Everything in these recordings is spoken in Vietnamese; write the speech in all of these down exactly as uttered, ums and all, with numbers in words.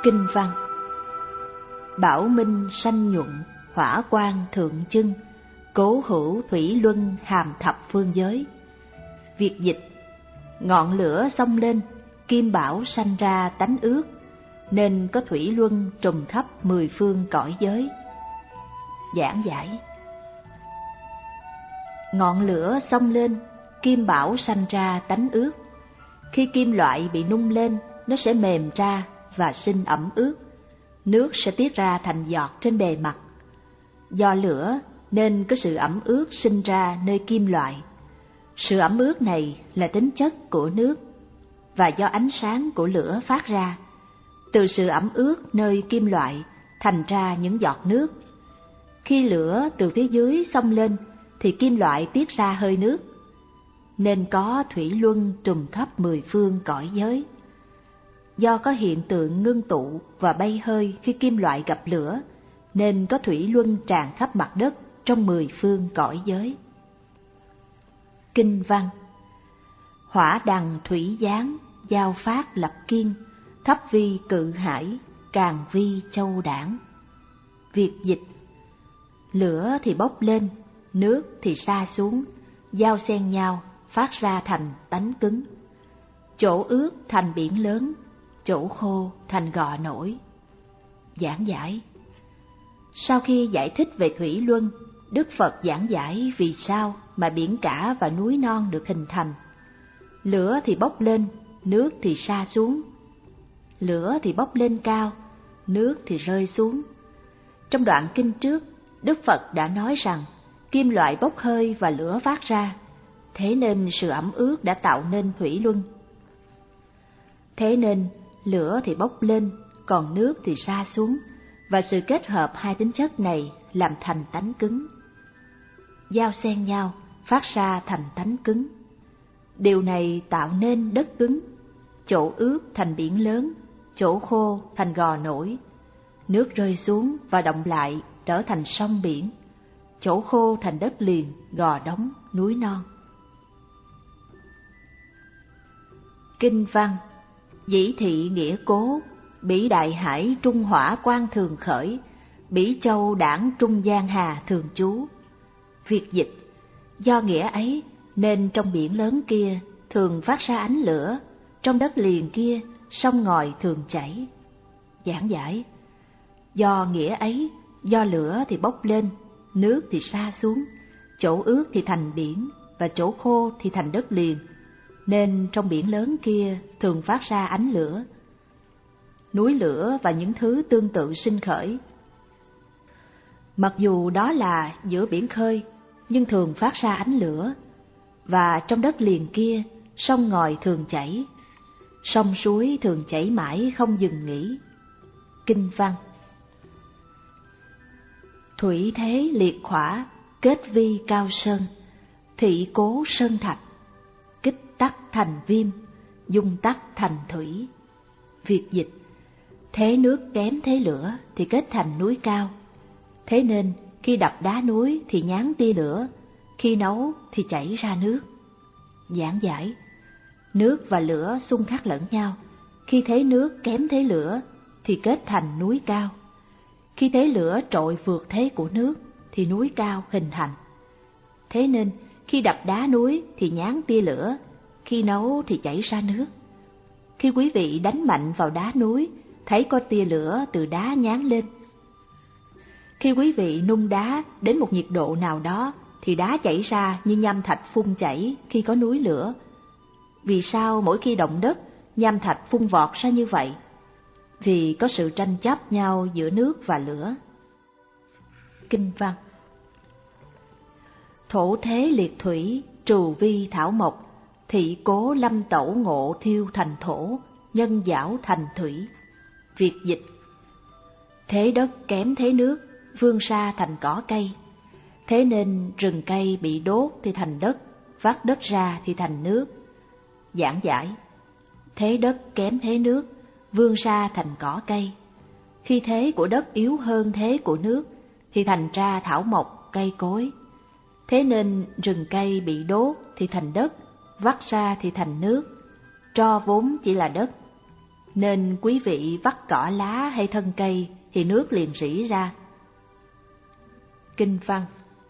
Kinh văn: Bảo minh sanh nhuận, hỏa quang thượng chưng, cố hữu thủy luân hàm thập phương giới. Việt dịch: ngọn lửa xông lên, kim bảo sanh ra tánh ước, nên có thủy luân trùm khắp mười phương cõi giới. Giảng giải: ngọn lửa xông lên, kim bảo sanh ra tánh ước. Khi kim loại bị nung lên, nó sẽ mềm ra và sinh ẩm ướt. Nước sẽ tiết ra thành giọt trên bề mặt. Do lửa nên có sự ẩm ướt sinh ra nơi kim loại. Sự ẩm ướt này là tính chất của nước, và do ánh sáng của lửa phát ra. Từ sự ẩm ướt nơi kim loại thành ra những giọt nước. Khi lửa từ phía dưới xông lên thì kim loại tiết ra hơi nước, nên có thủy luân trùm khắp mười phương cõi giới. Do có hiện tượng ngưng tụ và bay hơi khi kim loại gặp lửa, nên có thủy luân tràn khắp mặt đất trong mười phương cõi giới. Kinh văn: hỏa đằng thủy giáng, giao phát lập kiên, thấp vi cự hải, càng vi châu đảng. Việt dịch: lửa thì bốc lên, nước thì sa xuống, giao xen nhau, phát ra thành tánh cứng. Chỗ ướt thành biển lớn, chỗ khô thành gò nổi. Giảng giải: sau khi giải thích về thủy luân, Đức Phật giảng giải vì sao mà biển cả và núi non được hình thành. Lửa thì bốc lên, nước thì sa xuống. Lửa thì bốc lên cao, nước thì rơi xuống. Trong đoạn kinh trước, Đức Phật đã nói rằng kim loại bốc hơi và lửa phát ra, thế nên sự ẩm ướt đã tạo nên thủy luân. Thế nên lửa thì bốc lên, còn nước thì sa xuống, và sự kết hợp hai tính chất này làm thành tánh cứng. Giao xen nhau, phát ra thành tánh cứng. Điều này tạo nên đất cứng, chỗ ướt thành biển lớn, chỗ khô thành gò nổi. Nước rơi xuống và động lại trở thành sông biển, chỗ khô thành đất liền, gò đống, núi non. Kinh văn: dĩ thị nghĩa cố, bỉ đại hải trung hỏa quan thường khởi, bỉ châu đảng trung giang hà thường trú. Việt dịch: do nghĩa ấy nên trong biển lớn kia thường phát ra ánh lửa, trong đất liền kia sông ngòi thường chảy. Giảng giải: do nghĩa ấy, do lửa thì bốc lên, nước thì sa xuống, chỗ ướt thì thành biển và chỗ khô thì thành đất liền, nên trong biển lớn kia thường phát ra ánh lửa. Núi lửa và những thứ tương tự sinh khởi. Mặc dù đó là giữa biển khơi, nhưng thường phát ra ánh lửa, và trong đất liền kia sông ngòi thường chảy, sông suối thường chảy mãi không dừng nghỉ. Kinh văn: thủy thế liệt khỏa, kết vi cao sơn, thị cố sơn thạch, kích tắc thành viêm, dung tắc thành thủy. Việt dịch: thế nước kém thế lửa thì kết thành núi cao. Thế nên khi đập đá núi thì nhán tia lửa, khi nấu thì chảy ra nước. Giảng giải: nước và lửa xung khắc lẫn nhau. Khi thế nước kém thế lửa thì kết thành núi cao. Khi thế lửa trội vượt thế của nước thì núi cao hình thành. Thế nên khi đập đá núi thì nhán tia lửa, khi nấu thì chảy ra nước. Khi quý vị đánh mạnh vào đá núi, thấy có tia lửa từ đá nhán lên. Khi quý vị nung đá đến một nhiệt độ nào đó thì đá chảy ra như nham thạch phun chảy khi có núi lửa. Vì sao mỗi khi động đất, nham thạch phun vọt ra như vậy? Vì có sự tranh chấp nhau giữa nước và lửa. Kinh văn: thổ thế liệt thủy, trù vi thảo mộc, thị cố lâm tẩu ngộ thiêu thành thổ, nhân giảo thành thủy. Việt dịch: thế đất kém thế nước, vương sa thành cỏ cây. Thế nên rừng cây bị đốt thì thành đất, vắt đất ra thì thành nước. Giảng giải: thế đất kém thế nước, vương sa thành cỏ cây. Khi thế của đất yếu hơn thế của nước thì thành ra thảo mộc, cây cối. Thế nên rừng cây bị đốt thì thành đất, vắt ra thì thành nước. Tro vốn chỉ là đất. nên quý vị vắt cỏ lá hay thân cây thì nước liền rỉ ra. Kinh văn: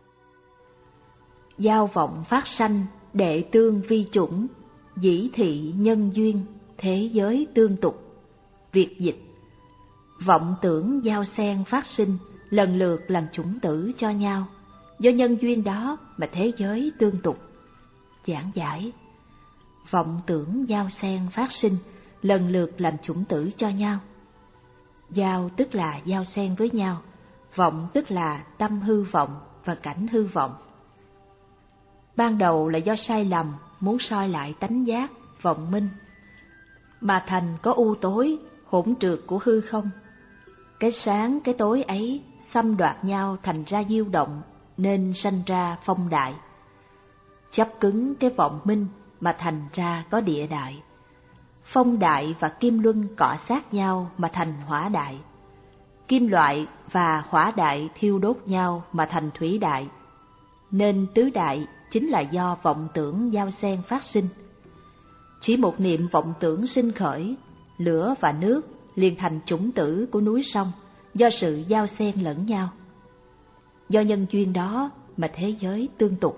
Giao vọng phát sanh, đệ tương vi chủng, dĩ thị nhân duyên, thế giới tương tục. Việt dịch: vọng tưởng giao xen phát sinh, lần lượt làm chủng tử cho nhau, do nhân duyên đó mà thế giới tương tục. Giảng giải: vọng tưởng giao xen phát sinh, lần lượt làm chủng tử cho nhau. Giao tức là giao xen với nhau, vọng tức là tâm hư vọng và cảnh hư vọng. Ban đầu là do sai lầm muốn soi lại tánh giác, vọng minh, mà thành có u tối, hỗn trượt của hư không. Cái sáng cái tối ấy xâm đoạt nhau thành ra diêu động, nên sanh ra phong đại. Chấp cứng cái vọng minh mà thành ra có địa đại. Phong đại và kim luân cọ sát nhau mà thành hỏa đại. Kim loại và hỏa đại thiêu đốt nhau mà thành thủy đại. Nên tứ đại chính là do vọng tưởng giao xen phát sinh. Chỉ một niệm vọng tưởng sinh khởi, lửa và nước liền thành chủng tử của núi sông, do sự giao xen lẫn nhau. Do nhân duyên đó mà thế giới tương tục.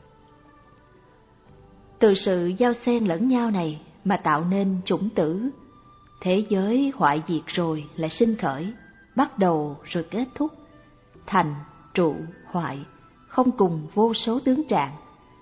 Từ sự giao xen lẫn nhau này mà tạo nên chủng tử. Thế giới hoại diệt rồi lại sinh khởi, bắt đầu rồi kết thúc. Thành, trụ, hoại, không cùng vô số tướng trạng.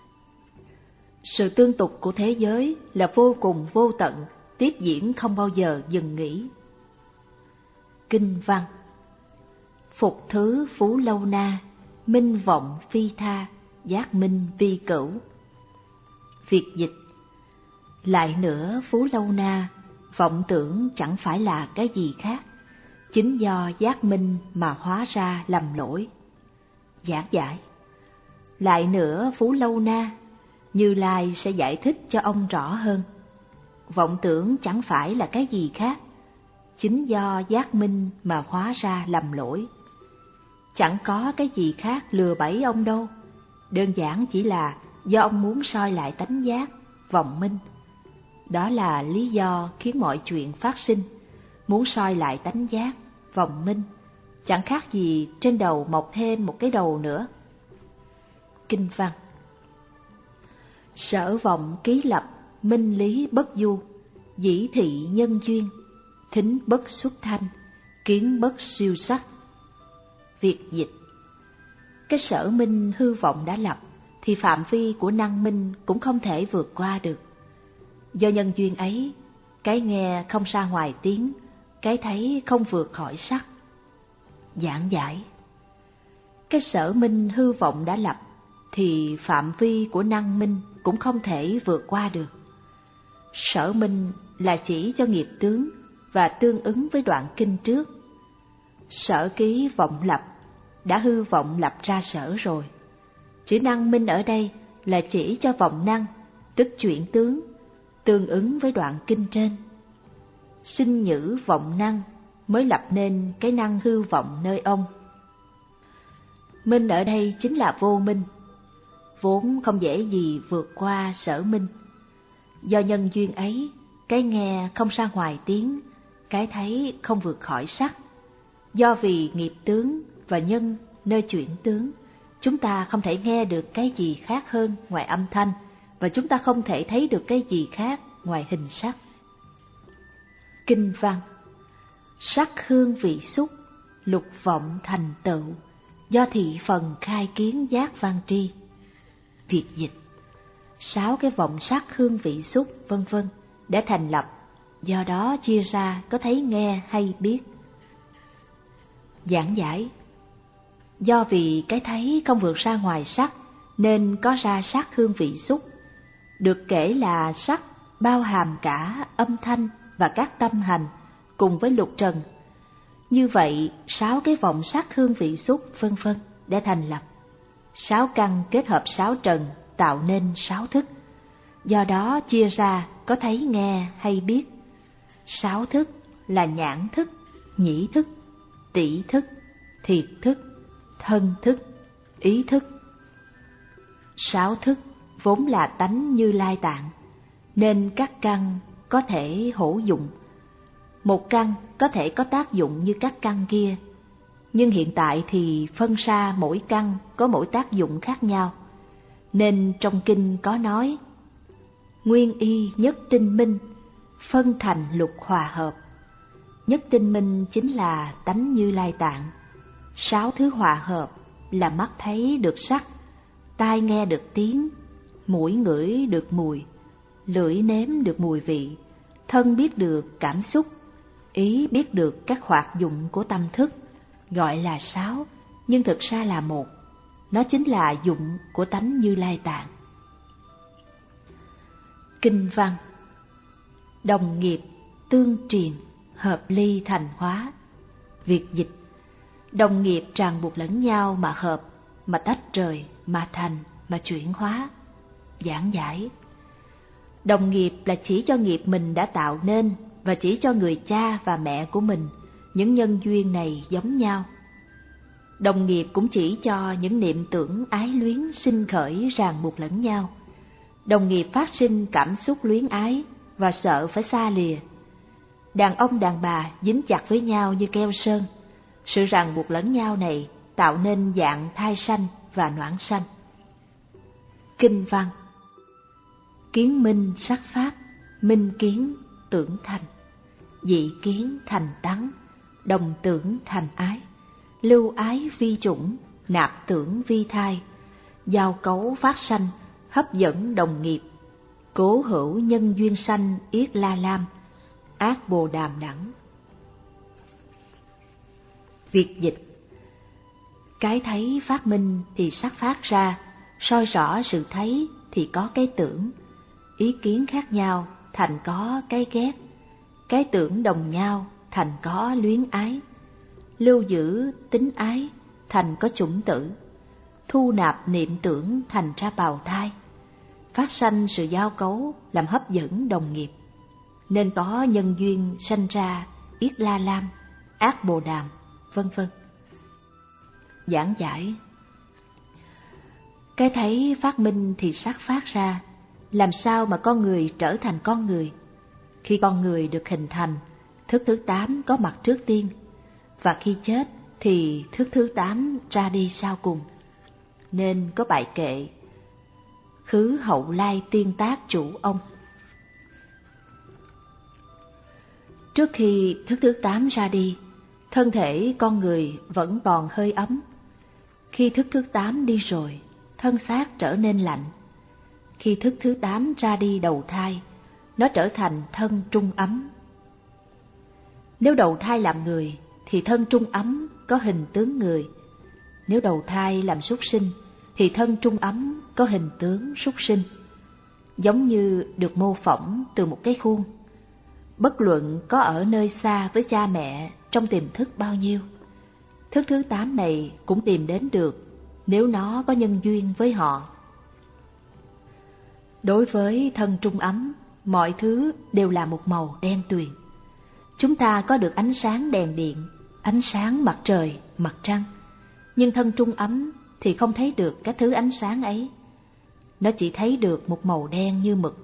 Sự tương tục của thế giới là vô cùng vô tận, tiếp diễn không bao giờ dừng nghỉ. Kinh văn: Phục thứ phú lâu na, minh vọng phi tha, giác minh vi cửu. Việt dịch: lại nữa phú lâu na, vọng tưởng chẳng phải là cái gì khác, chính do giác minh mà hóa ra lầm lỗi. Giảng giải: lại nữa phú lâu na, Như Lai sẽ giải thích cho ông rõ hơn. Vọng tưởng chẳng phải là cái gì khác, chính do giác minh mà hóa ra lầm lỗi. Chẳng có cái gì khác lừa bẫy ông đâu, đơn giản chỉ là do ông muốn soi lại tánh giác, vọng minh. Đó là lý do khiến mọi chuyện phát sinh, muốn soi lại tánh giác, vọng minh, chẳng khác gì trên đầu mọc thêm một cái đầu nữa. Kinh văn: sở vọng ký lập, minh lý bất du, dĩ thị nhân duyên, thính bất xuất thanh, kiến bất siêu sắc. Việt dịch: cái sở minh hư vọng đã lập thì phạm vi của năng minh cũng không thể vượt qua được. Do nhân duyên ấy, cái nghe không ra ngoài tiếng, cái thấy không vượt khỏi sắc. Giảng giải: cái sở minh hư vọng đã lập thì phạm vi của năng minh cũng không thể vượt qua được. Sở minh là chỉ cho nghiệp tướng và tương ứng với đoạn kinh trước. Sở ký vọng lập đã hư vọng lập ra sở rồi. Chữ năng minh ở đây là chỉ cho vọng năng, tức chuyển tướng, tương ứng với đoạn kinh trên. Sinh nhữ vọng năng mới lập nên cái năng hư vọng nơi ông. Minh ở đây chính là vô minh, vốn không dễ gì vượt qua sở minh. Do nhân duyên ấy, cái nghe không ra ngoài tiếng, cái thấy không vượt khỏi sắc. Do vì nghiệp tướng và nhân nơi chuyển tướng, chúng ta không thể nghe được cái gì khác hơn ngoài âm thanh, và chúng ta không thể thấy được cái gì khác ngoài hình sắc. Kinh văn: sắc hương vị xúc, lục vọng thành tựu, do thị phần khai kiến giác văn tri. Việt dịch: sáu cái vọng sắc hương vị xúc vân vân đã thành lập, do đó chia ra có thấy nghe hay biết. Giảng giải: do vì cái thấy không vượt ra ngoài sắc nên có ra sắc hương vị xúc, được kể là sắc bao hàm cả âm thanh và các tâm hành cùng với lục trần. Như vậy sáu cái vọng sắc hương vị xúc vân vân đã thành lập. Sáu căn kết hợp sáu trần tạo nên sáu thức, do đó chia ra có thấy nghe hay biết. Sáu thức là nhãn thức, nhĩ thức, tỷ thức, thiệt thức, thân thức, ý thức. Sáu thức vốn là tánh Như Lai Tạng, nên các căn có thể hữu dụng, một căn có thể có tác dụng như các căn kia, nhưng hiện tại thì phân ra mỗi căn có mỗi tác dụng khác nhau. Nên trong kinh có nói: nguyên y nhất tinh minh, phân thành lục hòa hợp. Nhất tinh minh chính là tánh Như Lai Tạng. Sáu thứ hòa hợp là mắt thấy được sắc, tai nghe được tiếng, mũi ngửi được mùi, lưỡi nếm được mùi vị, thân biết được cảm xúc, ý biết được các hoạt dụng của tâm thức. Gọi là sáu, nhưng thực ra là một. Nó chính là dụng của tánh Như Lai Tạng. Kinh văn: đồng nghiệp tương truyền, hợp ly thành hóa. Việc dịch: đồng nghiệp ràng buộc lẫn nhau mà hợp, mà tách rời, mà thành, mà chuyển hóa. Giảng giải: đồng nghiệp là chỉ cho nghiệp mình đã tạo nên, và chỉ cho người cha và mẹ của mình những nhân duyên này giống nhau. Đồng nghiệp cũng chỉ cho những niệm tưởng ái luyến sinh khởi ràng buộc lẫn nhau. Đồng nghiệp phát sinh cảm xúc luyến ái và sợ phải xa lìa. Đàn ông đàn bà dính chặt với nhau như keo sơn. Sự ràng buộc lẫn nhau này tạo nên dạng thai sanh và noãn sanh. Kinh văn: kiến minh sắc pháp, minh kiến tưởng thành, dị kiến thành tắng, đồng tưởng thành ái, lưu ái vi chủng, nạp tưởng vi thai, giao cấu phát sanh, hấp dẫn đồng nghiệp, cố hữu nhân duyên sanh yết la lam, ác bồ đàm đẳng. Việc dịch: cái thấy phát minh thì sắc phát ra, soi rõ sự thấy thì có cái tưởng, ý kiến khác nhau thành có cái ghét, cái tưởng đồng nhau thành có luyến ái, lưu giữ tính ái thành có chủng tử, thu nạp niệm tưởng thành ra bào thai, phát sanh sự giao cấu làm hấp dẫn đồng nghiệp, nên có nhân duyên sanh ra yết la lam, ác bồ đàm, vân vân. Giảng giải: cái thấy phát minh thì sắc phát ra, làm sao mà con người trở thành con người? Khi con người được hình thành, thức thứ tám có mặt trước tiên, và khi chết thì thức thứ tám ra đi sau cùng. Nên có bài kệ: khứ hậu lai tiên tác chủ ông. Trước khi thức thứ tám ra đi, thân thể con người vẫn còn hơi ấm. Khi thức thứ tám đi rồi, thân xác trở nên lạnh. Khi thức thứ tám ra đi đầu thai, nó trở thành thân trung ấm. Nếu đầu thai làm người, thì thân trung ấm có hình tướng người. Nếu đầu thai làm súc sinh, thì thân trung ấm có hình tướng súc sinh. Giống như được mô phỏng từ một cái khuôn. Bất luận có ở nơi xa với cha mẹ trong tiềm thức bao nhiêu, thức thứ tám này cũng tìm đến được nếu nó có nhân duyên với họ. Đối với thân trung ấm, mọi thứ đều là một màu đen tuyền. Chúng ta có được ánh sáng đèn điện, ánh sáng mặt trời, mặt trăng, nhưng thân trung ấm thì không thấy được các thứ ánh sáng ấy. Nó chỉ thấy được một màu đen như mực.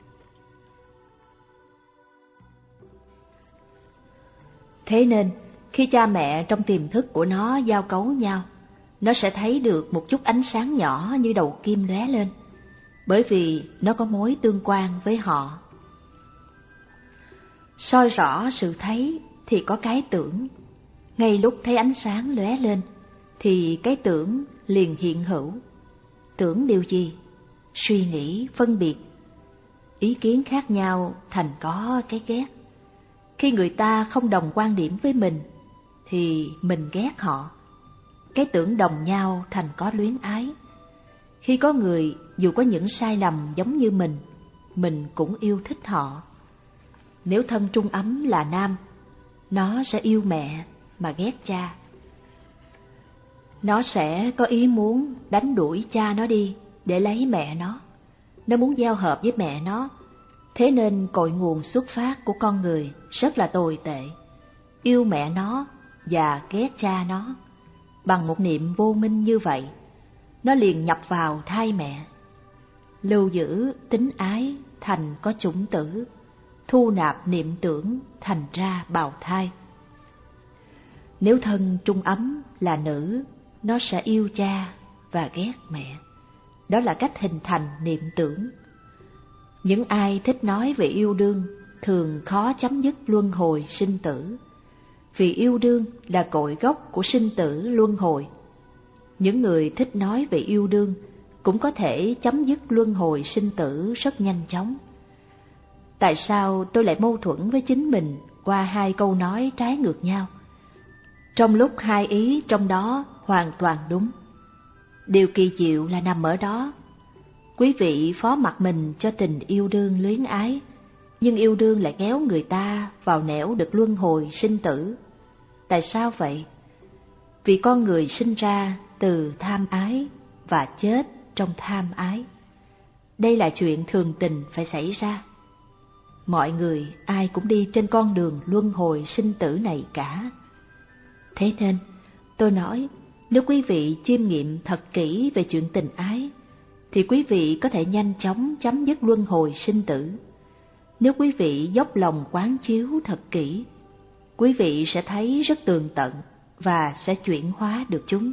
Thế nên, khi cha mẹ trong tiềm thức của nó giao cấu nhau, nó sẽ thấy được một chút ánh sáng nhỏ như đầu kim lóe lên, bởi vì nó có mối tương quan với họ. Soi rõ sự thấy thì có cái tưởng. Ngay lúc thấy ánh sáng lóe lên, thì cái tưởng liền hiện hữu. Tưởng điều gì? Suy nghĩ, phân biệt. Ý kiến khác nhau thành có cái ghét. Khi người ta không đồng quan điểm với mình, thì mình ghét họ. Cái tưởng đồng nhau thành có luyến ái. Khi có người dù có những sai lầm giống như mình, mình cũng yêu thích họ. Nếu thân trung ấm là nam, nó sẽ yêu mẹ mà ghét cha. Nó sẽ có ý muốn đánh đuổi cha nó đi để lấy mẹ nó. Nó muốn giao hợp với mẹ nó. Thế nên cội nguồn xuất phát của con người rất là tồi tệ. Yêu mẹ nó và ghét cha nó. Bằng một niệm vô minh như vậy, nó liền nhập vào thai mẹ. Lưu giữ tính ái thành có chủng tử, thu nạp niệm tưởng thành ra bào thai. Nếu thân trung ấm là nữ, nó sẽ yêu cha và ghét mẹ. Đó là cách hình thành niệm tưởng. Những ai thích nói về yêu đương thường khó chấm dứt luân hồi sinh tử, vì yêu đương là cội gốc của sinh tử luân hồi. Những người thích nói về yêu đương cũng có thể chấm dứt luân hồi sinh tử rất nhanh chóng. Tại sao tôi lại mâu thuẫn với chính mình qua hai câu nói trái ngược nhau, trong lúc hai ý trong đó hoàn toàn đúng? Điều kỳ diệu là nằm ở đó. Quý vị phó mặc mình cho tình yêu đương luyến ái, nhưng yêu đương lại kéo người ta vào nẻo được luân hồi sinh tử. Tại sao vậy? Vì con người sinh ra từ tham ái và chết trong tham ái. Đây là chuyện thường tình phải xảy ra. Mọi người ai cũng đi trên con đường luân hồi sinh tử này cả. Thế nên, tôi nói, nếu quý vị chiêm nghiệm thật kỹ về chuyện tình ái, thì quý vị có thể nhanh chóng chấm dứt luân hồi sinh tử. Nếu quý vị dốc lòng quán chiếu thật kỹ, quý vị sẽ thấy rất tường tận và sẽ chuyển hóa được chúng.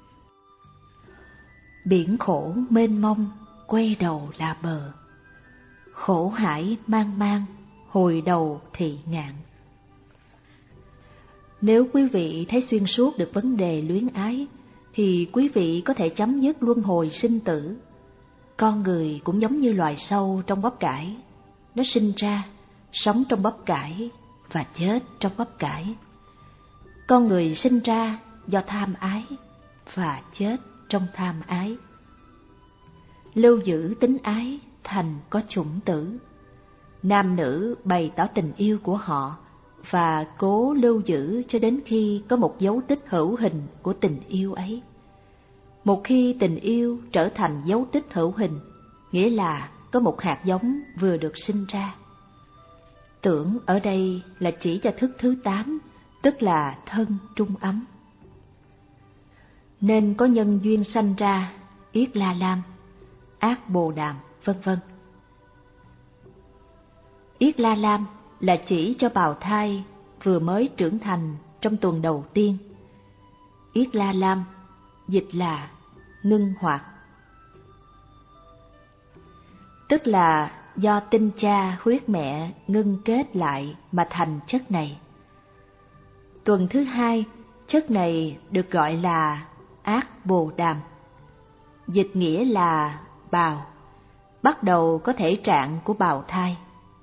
Biển khổ mênh mông, quay đầu là bờ. Khổ hải mang mang, hồi đầu thì ngạn. Nếu quý vị thấy xuyên suốt được vấn đề luyến ái, thì quý vị có thể chấm dứt luân hồi sinh tử. Con người cũng giống như loài sâu trong bắp cải. Nó sinh ra, sống trong bắp cải và chết trong bắp cải. Con người sinh ra do tham ái và chết trong tham ái. Lưu giữ tính ái thành có chủng tử. Nam nữ bày tỏ tình yêu của họ và cố lưu giữ cho đến khi có một dấu tích hữu hình của tình yêu ấy. Một khi tình yêu trở thành dấu tích hữu hình, nghĩa là có một hạt giống vừa được sinh ra. Tưởng ở đây là chỉ cho thức thứ tám, tức là thân trung ấm. Nên có nhân duyên sanh ra Yết La Lam, Ác Bồ Đàm, vân vân. Yết La Lam là chỉ cho bào thai vừa mới trưởng thành trong tuần đầu tiên. Yết La Lam dịch là ngưng hoạt, tức là do tinh cha huyết mẹ ngưng kết lại mà thành chất này. Tuần thứ hai, chất này được gọi là Ác Bồ Đàm, dịch nghĩa là bào, bắt đầu có thể trạng của bào thai.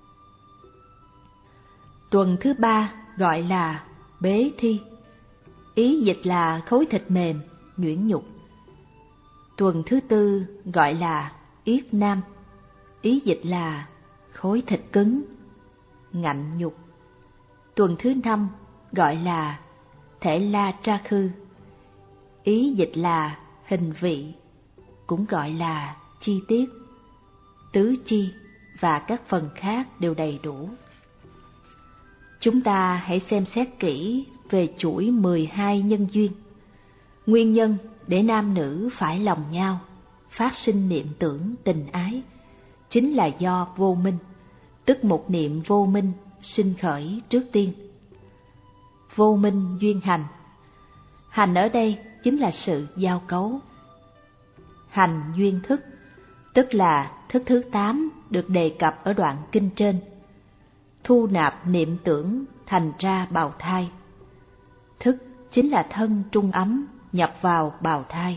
Tuần thứ ba gọi là Bế Thi, ý dịch là khối thịt mềm, nhuyễn nhục. Tuần thứ tư gọi là Yết Nam, ý dịch là khối thịt cứng, ngạnh nhục. Tuần thứ năm gọi là Thể La Tra Khư, ý dịch là hình vị, cũng gọi là chi tiết. Tứ chi và các phần khác đều đầy đủ. Chúng ta hãy xem xét kỹ về chuỗi mười hai nhân duyên. Nguyên nhân để nam nữ phải lòng nhau, phát sinh niệm tưởng tình ái, chính là do vô minh, tức một niệm vô minh sinh khởi trước tiên. Vô minh duyên hành. Hành ở đây chính là sự giao cấu. Hành duyên thức, tức là thức thứ tám được đề cập ở đoạn kinh trên. Thu nạp niệm tưởng thành ra bào thai. Thức chính là thân trung ấm nhập vào bào thai.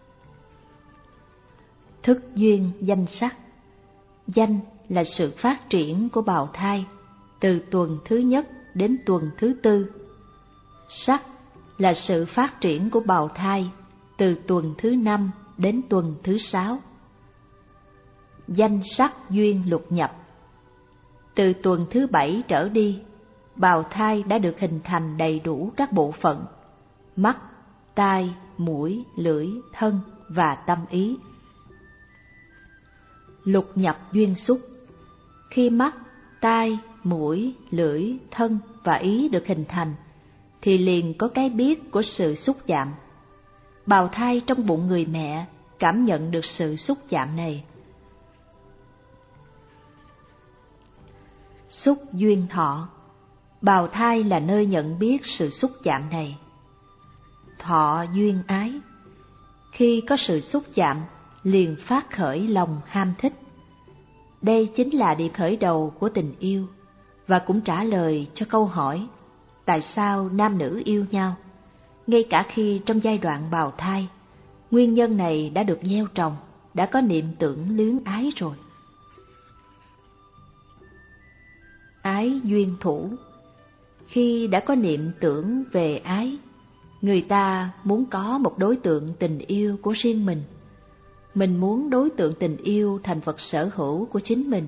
Thức duyên danh sắc. Danh là sự phát triển của bào thai từ tuần thứ nhất đến tuần thứ tư. Sắc là sự phát triển của bào thai từ tuần thứ năm đến tuần thứ sáu. Danh sắc duyên lục nhập. Từ tuần thứ bảy trở đi, bào thai đã được hình thành đầy đủ các bộ phận: mắt, tai, mũi, lưỡi, thân và tâm ý. Lục nhập duyên xúc. Khi mắt, tai, mũi, lưỡi, thân và ý được hình thành, thì liền có cái biết của sự xúc chạm. Bào thai trong bụng người mẹ cảm nhận được sự xúc chạm này. Xúc duyên thọ. Bào thai là nơi nhận biết sự xúc chạm này. Thọ duyên ái. Khi có sự xúc chạm, liền phát khởi lòng ham thích. Đây chính là điểm khởi đầu của tình yêu, và cũng trả lời cho câu hỏi tại sao nam nữ yêu nhau. Ngay cả khi trong giai đoạn bào thai, nguyên nhân này đã được gieo trồng, đã có niệm tưởng luyến ái rồi. Ái duyên thủ. Khi đã có niệm tưởng về ái, người ta muốn có một đối tượng tình yêu của riêng mình. Mình muốn đối tượng tình yêu thành vật sở hữu của chính mình.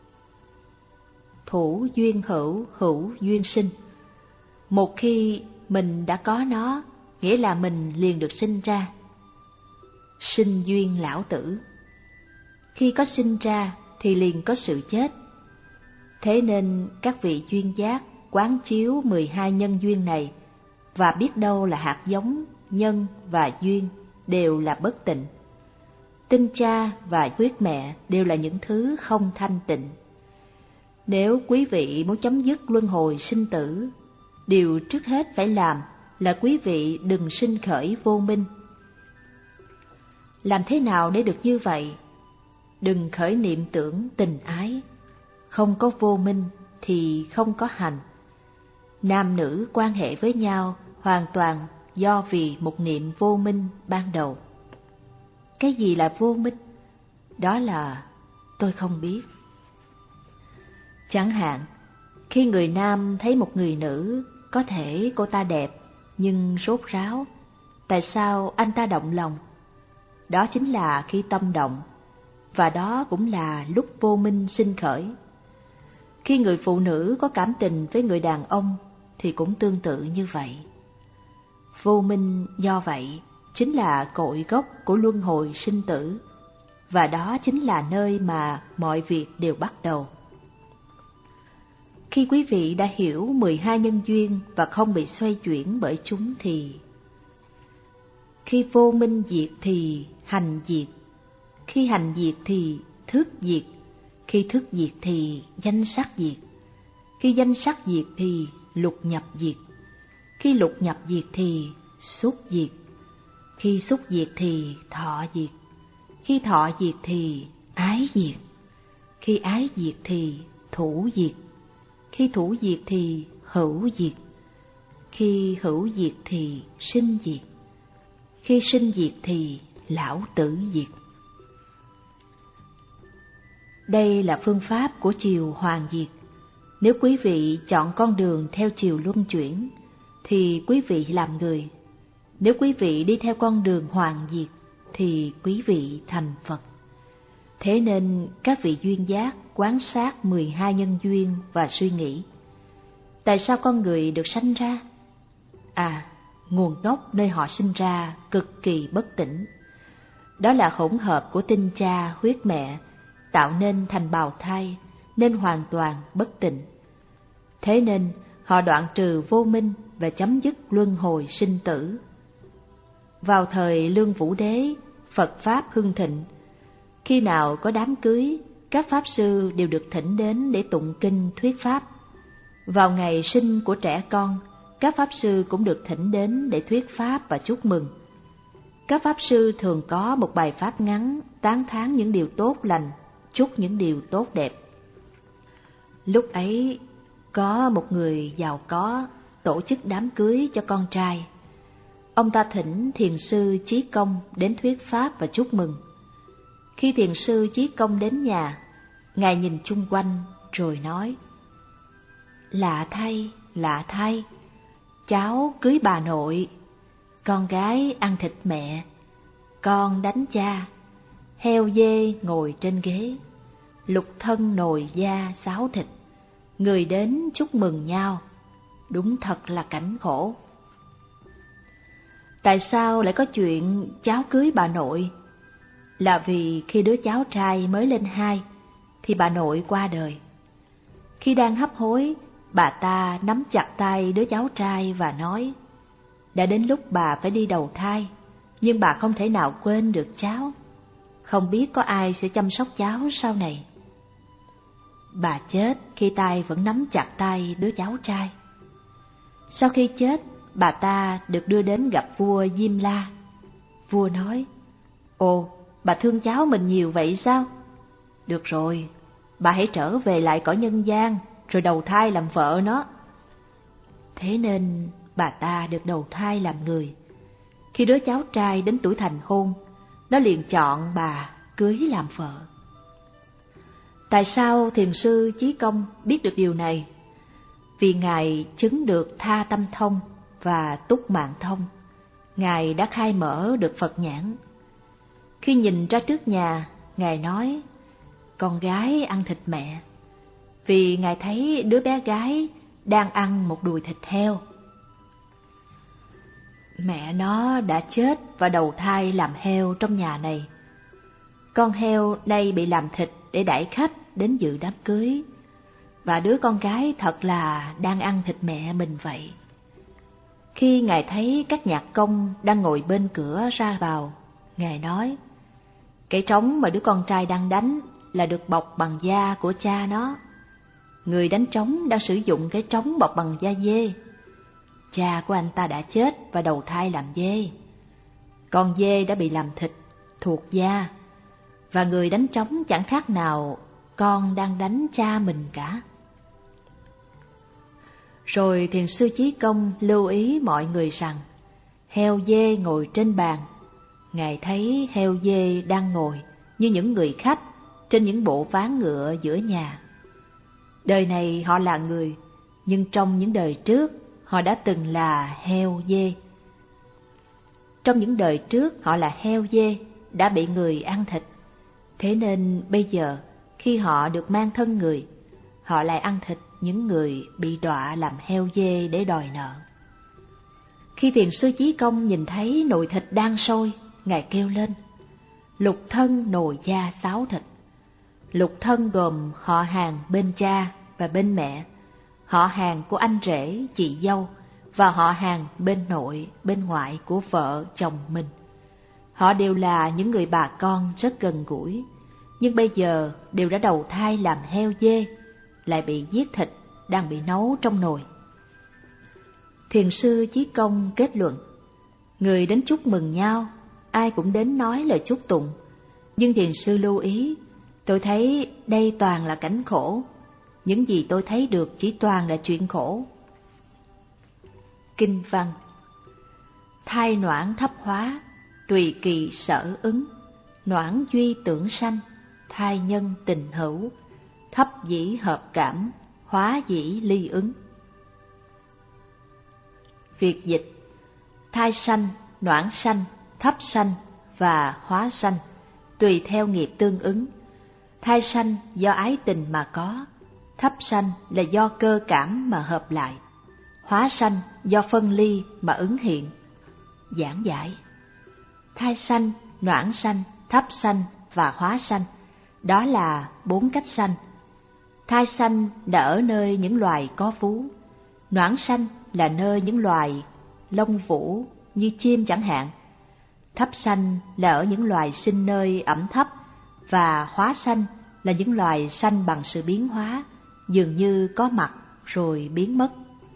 Thủ duyên hữu, hữu duyên sinh. Một khi mình đã có nó, nghĩa là mình liền được sinh ra. Sinh duyên lão tử. Khi có sinh ra thì liền có sự chết. Thế nên các vị duyên giác quán chiếu mười hai nhân duyên này, và biết đâu là hạt giống, nhân và duyên đều là bất tịnh. Tinh cha và huyết mẹ đều là những thứ không thanh tịnh. Nếu quý vị muốn chấm dứt luân hồi sinh tử, điều trước hết phải làm là quý vị đừng sinh khởi vô minh. Làm thế nào để được như vậy? Đừng khởi niệm tưởng tình ái. Không có vô minh thì không có hành. Nam nữ quan hệ với nhau hoàn toàn do vì một niệm vô minh ban đầu. Cái gì là vô minh? Đó là tôi không biết. Chẳng hạn, khi người nam thấy một người nữ, có thể cô ta đẹp nhưng sốt ráo, tại sao anh ta động lòng? Đó chính là khi tâm động, và đó cũng là lúc vô minh sinh khởi. Khi người phụ nữ có cảm tình với người đàn ông thì cũng tương tự như vậy. Vô minh do vậy chính là cội gốc của luân hồi sinh tử, và đó chính là nơi mà mọi việc đều bắt đầu. Khi quý vị đã hiểu mười hai nhân duyên và không bị xoay chuyển bởi chúng thì khi vô minh diệt thì hành diệt, khi hành diệt thì thức diệt, khi thức diệt thì danh sắc diệt, khi danh sắc diệt thì lục nhập diệt, khi lục nhập diệt thì xúc diệt, khi xúc diệt thì thọ diệt, khi thọ diệt thì ái diệt, khi ái diệt thì thủ diệt, khi thủ diệt thì hữu diệt, khi hữu diệt thì sinh diệt, khi sinh diệt thì lão tử diệt. Đây là phương pháp của chiều hoàn diệt. Nếu quý vị chọn con đường theo chiều luân chuyển, thì quý vị làm người. Nếu quý vị đi theo con đường hoàn diệt, thì quý vị thành Phật. Thế nên các vị duyên giác quán sát mười hai nhân duyên và suy nghĩ. Tại sao con người được sanh ra? À, nguồn gốc nơi họ sinh ra cực kỳ bất tỉnh. Đó là hỗn hợp của tinh cha, huyết mẹ, tạo nên thành bào thai, nên hoàn toàn bất tịnh. Thế nên họ đoạn trừ vô minh và chấm dứt luân hồi sinh tử. Vào thời Lương Vũ Đế, Phật Pháp hưng thịnh. Khi nào có đám cưới, các Pháp Sư đều được thỉnh đến để tụng kinh thuyết Pháp. Vào ngày sinh của trẻ con, các Pháp Sư cũng được thỉnh đến để thuyết Pháp và chúc mừng. Các Pháp Sư thường có một bài Pháp ngắn, tán thán những điều tốt lành, chúc những điều tốt đẹp. Lúc ấy, có một người giàu có tổ chức đám cưới cho con trai. Ông ta thỉnh thiền sư Chí Công đến thuyết Pháp và chúc mừng. Khi thiền sư Chí Công đến nhà, ngài nhìn chung quanh rồi nói: Lạ thay, lạ thay, cháu cưới bà nội, con gái ăn thịt mẹ, con đánh cha, heo dê ngồi trên ghế, lục thân nồi da xáo thịt, người đến chúc mừng nhau, đúng thật là cảnh khổ. Tại sao lại có chuyện cháu cưới bà nội? Là vì khi đứa cháu trai mới lên hai, thì bà nội qua đời. Khi đang hấp hối, bà ta nắm chặt tay đứa cháu trai và nói: Đã đến lúc bà phải đi đầu thai, nhưng bà không thể nào quên được cháu. Không biết có ai sẽ chăm sóc cháu sau này. bà chết khi tay vẫn nắm chặt tay đứa cháu trai. Sau khi chết, bà ta được đưa đến gặp vua Diêm La. Vua nói, ồ, bà thương cháu mình nhiều vậy sao? Được rồi, bà hãy trở về lại cõi nhân gian, rồi đầu thai làm vợ nó. Thế nên bà ta được đầu thai làm người. Khi đứa cháu trai đến tuổi thành hôn, nó liền chọn bà cưới làm vợ. Tại sao thiền sư Chí Công biết được điều này? Vì Ngài chứng được Tha Tâm Thông và Túc Mạng Thông. Ngài đã khai mở được Phật nhãn. Khi nhìn ra trước nhà, Ngài nói, con gái ăn thịt mẹ. Vì Ngài thấy đứa bé gái đang ăn một đùi thịt heo. Mẹ nó đã chết và đầu thai làm heo trong nhà này. Con heo nay bị làm thịt để đãi khách đến dự đám cưới. Và đứa con gái thật là đang ăn thịt mẹ mình vậy. Khi Ngài thấy các nhạc công đang ngồi bên cửa ra vào, Ngài nói, cái trống mà đứa con trai đang đánh là được bọc bằng da của cha nó. Người đánh trống đang sử dụng cái trống bọc bằng da dê. Cha của anh ta đã chết và đầu thai làm dê. Con dê đã bị làm thịt, thuộc da. Và người đánh trống chẳng khác nào con đang đánh cha mình cả. Rồi thiền sư Chí Công lưu ý mọi người rằng, heo dê ngồi trên bàn. Ngài thấy heo dê đang ngồi như những người khách trên những bộ ván ngựa giữa nhà. Đời này họ là người, nhưng trong những đời trước họ đã từng là heo dê. Trong những đời trước họ là heo dê đã bị người ăn thịt. Thế nên bây giờ khi họ được mang thân người, họ lại ăn thịt những người bị đọa làm heo dê để đòi nợ. Khi thiền sư Chí Công nhìn thấy nồi thịt đang sôi, Ngài kêu lên, lục thân nồi da xáo thịt. Lục thân gồm họ hàng bên cha và bên mẹ, họ hàng của anh rể, chị dâu và họ hàng bên nội, bên ngoại của vợ, chồng mình. Họ đều là những người bà con rất gần gũi, nhưng bây giờ đều đã đầu thai làm heo dê, lại bị giết thịt đang bị nấu trong nồi. Thiền sư Chí Công kết luận, người đến chúc mừng nhau, ai cũng đến nói lời chúc tụng, nhưng thiền sư lưu ý, tôi thấy đây toàn là cảnh khổ, những gì tôi thấy được chỉ toàn là chuyện khổ. Kinh văn: thai noãn thấp hóa, tùy kỳ sở ứng, noãn duy tưởng sanh, thai nhân tình hữu, thấp dĩ hợp cảm, hóa dĩ ly ứng. Việt dịch: thai sanh, noãn sanh, thấp sanh và hóa sanh, tùy theo nghiệp tương ứng. Thai sanh do ái tình mà có, thấp sanh là do cơ cảm mà hợp lại, hóa sanh do phân ly mà ứng hiện. Giảng giải: thai sanh, noãn sanh, thấp sanh và hóa sanh, đó là bốn cách sanh. Thai sanh là ở nơi những loài có vú, noãn sanh là nơi những loài lông vũ như chim chẳng hạn, thấp sanh là ở những loài sinh nơi ẩm thấp, và hóa sanh là những loài sanh bằng sự biến hóa, dường như có mặt rồi biến mất.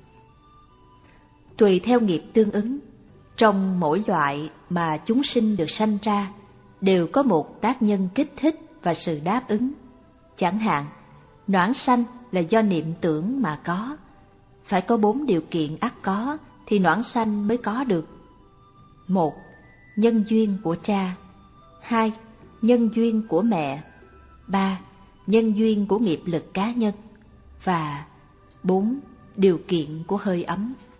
Tùy theo nghiệp tương ứng, trong mỗi loại mà chúng sinh được sanh ra đều có một tác nhân kích thích và sự đáp ứng. Chẳng hạn, noãn sanh là do niệm tưởng mà có, phải có bốn điều kiện ắt có thì noãn sanh mới có được. Một, nhân duyên của cha. Hai, nhân duyên của mẹ. Ba, nhân duyên của nghiệp lực cá nhân. Và bốn, điều kiện của hơi ấm.